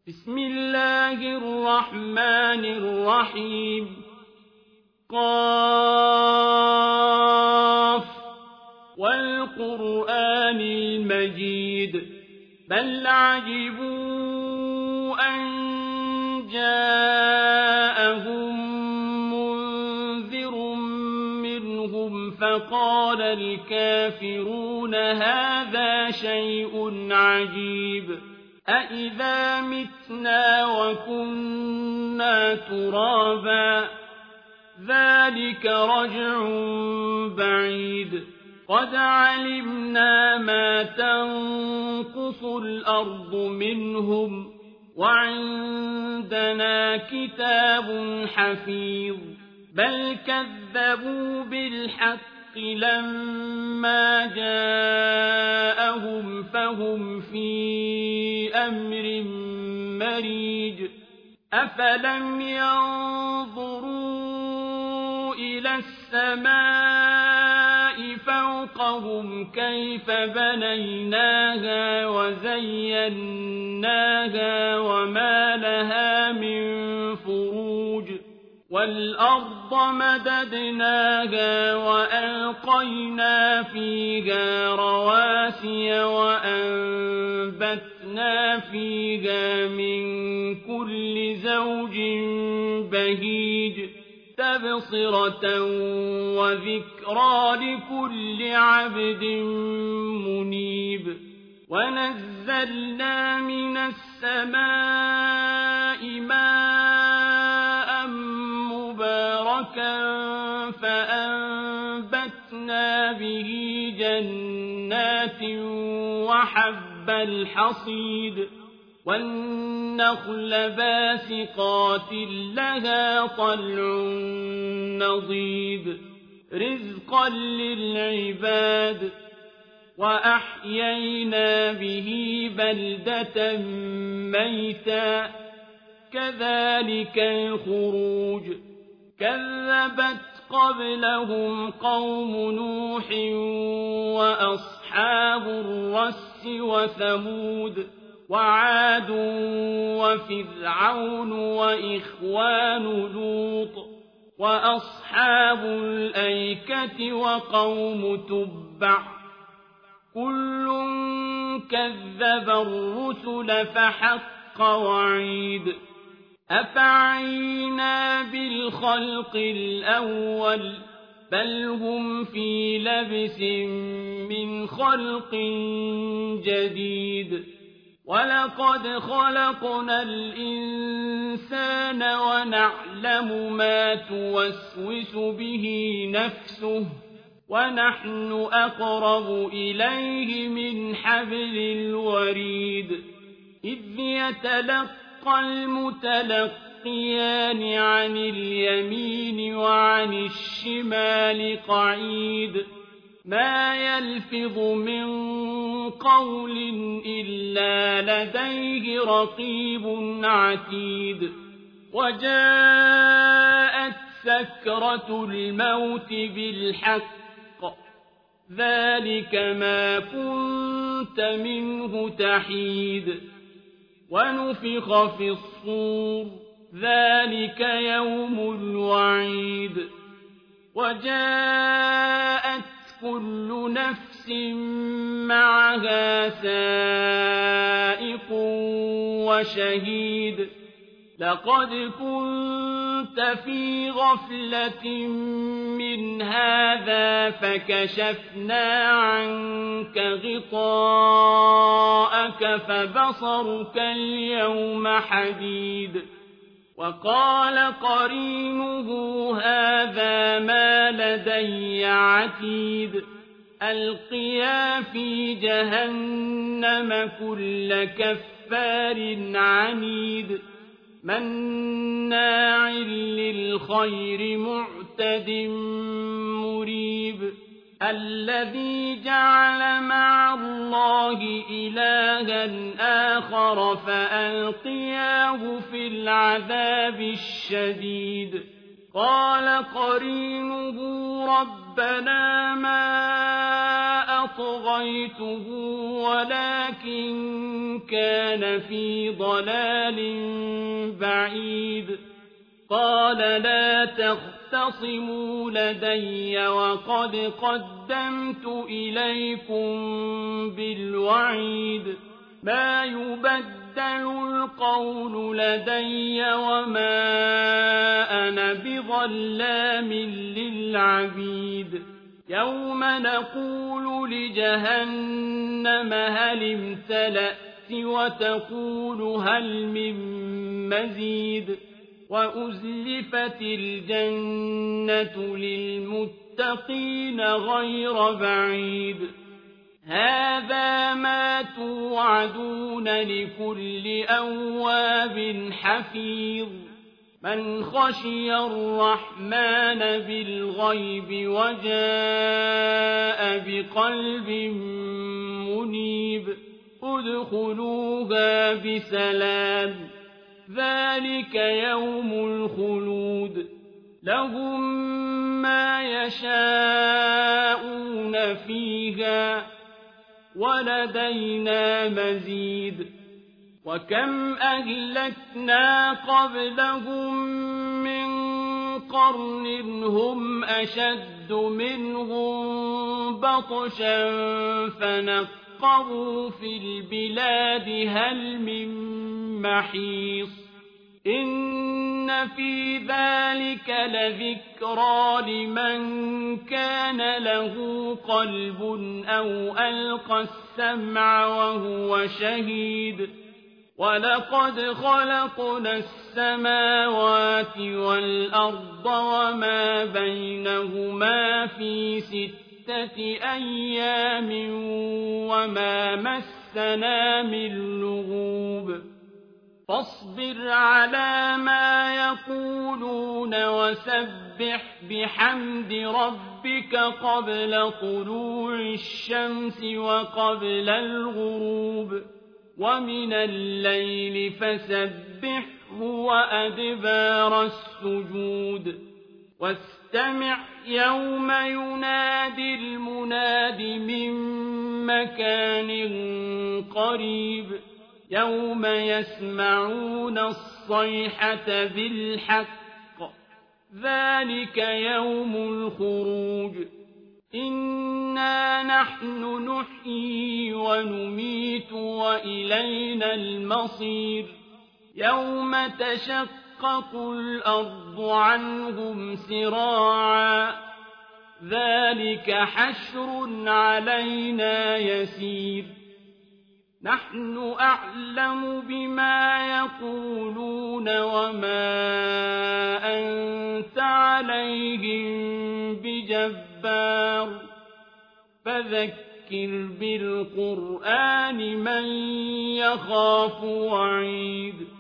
بسم الله الرحمن الرحيم قاف والقرآن المجيد بل عجبوا أن جاءهم منذر منهم فقال الكافرون هذا شيء عجيب أإذا متنا وكنا ترابا ذلك رجع بعيد قد علمنا ما تنقص الأرض منهم وعندنا كتاب حفيظ بل كذبوا بالحق لما جاءهم فهم في أمر مريج أفلم ينظروا إلى السماء فوقهم كيف بنيناها وزيناها وما لها من فروج والأرض مددناها وألقينا فيها رواسي وأنبتنا فيها من كل زوج بهيج تبصرة وذكرى لكل عبد منيب ونزلنا من السماء ماء مباركا فأنبتنا به جنات وحب الحصيد والنخل باسقات لها طلع نضيد رزقا للعباد وأحيينا به بلدة ميتا كذلك الخروج كذبت قبلهم قوم نوح وأصحاب الرس وثمود وعاد وفرعون وإخوان لوط وأصحاب الأيكة وقوم تبع كل كذب الرسل فحق وعيد أفعينا بالخلق الأول بل هم في لبس من خلق جديد ولقد خلقنا الإنسان ونعلم ما توسوس به نفسه ونحن أقرب إليه من حبل الوريد إذ يتلقى المتلقيان عن اليمين وعن الشمال قعيد ما يلفظ من قول إلا لديه رقيب عتيد وجاءت سكرة الموت بالحق ذلك ما كنت منه تحيد ونفخ في الصور ذلك يوم الوعيد وجاءت كل نفس معها سائق وشهيد لقد كنت في غفلة من هذا فكشفنا عنك غطاءك فبصرك اليوم حديد وقال قرينه هذا ما لدي عتيد ألقيا في جهنم كل كفار عنيد مناع للخير معتد مريب الذي جعل مع الله إلها آخر فألقياه في العذاب الشديد قال قرينه رب ربنا ما أطغيته ولكن كان في ضلال بعيد قال لا تختصموا لدي وقد قدمت إليكم بالوعيد ما يبدل القول لدي وما أنا بظلام للعبيد يوم نقول لجهنم هل امتلأت وتقول هل من مزيد وأزلفت الجنة للمتقين غير بعيد هذا ما توعدون لكل أواب حفيظ من خشي الرحمن بالغيب وجاء بقلب منيب ادخلوها بسلام ذلك يوم الخلود لهم ما يشاءون فيها ولدينا مزيد وكم أهلكنا قبلهم من قرن هم أشد منهم بطشا فنقروا في البلاد هل من محيص إن في ذلك لذكرى لمن كان له قلب أو ألقى السمع وهو شهيد ولقد خلقنا السماوات والأرض وما بينهما في 6 أيام وما مسنا من لغوب فاصبر على ما يقولون وسبح بحمد ربك قبل طلوع الشمس وقبل الغروب ومن الليل فسبحه وأدبار السجود واستمع يوم ينادي المناد من مكان قريب يوم يسمعون الصيحة بالحق ذلك يوم الخروج إنا نحن نحيي ونميت وإلينا المصير يوم تشقق الأرض عنهم سراعا ذلك حشر علينا يسير نحن أعلم بما يقولون وما أنت عليهم بجبار فذكر بالقرآن من يخاف وعيد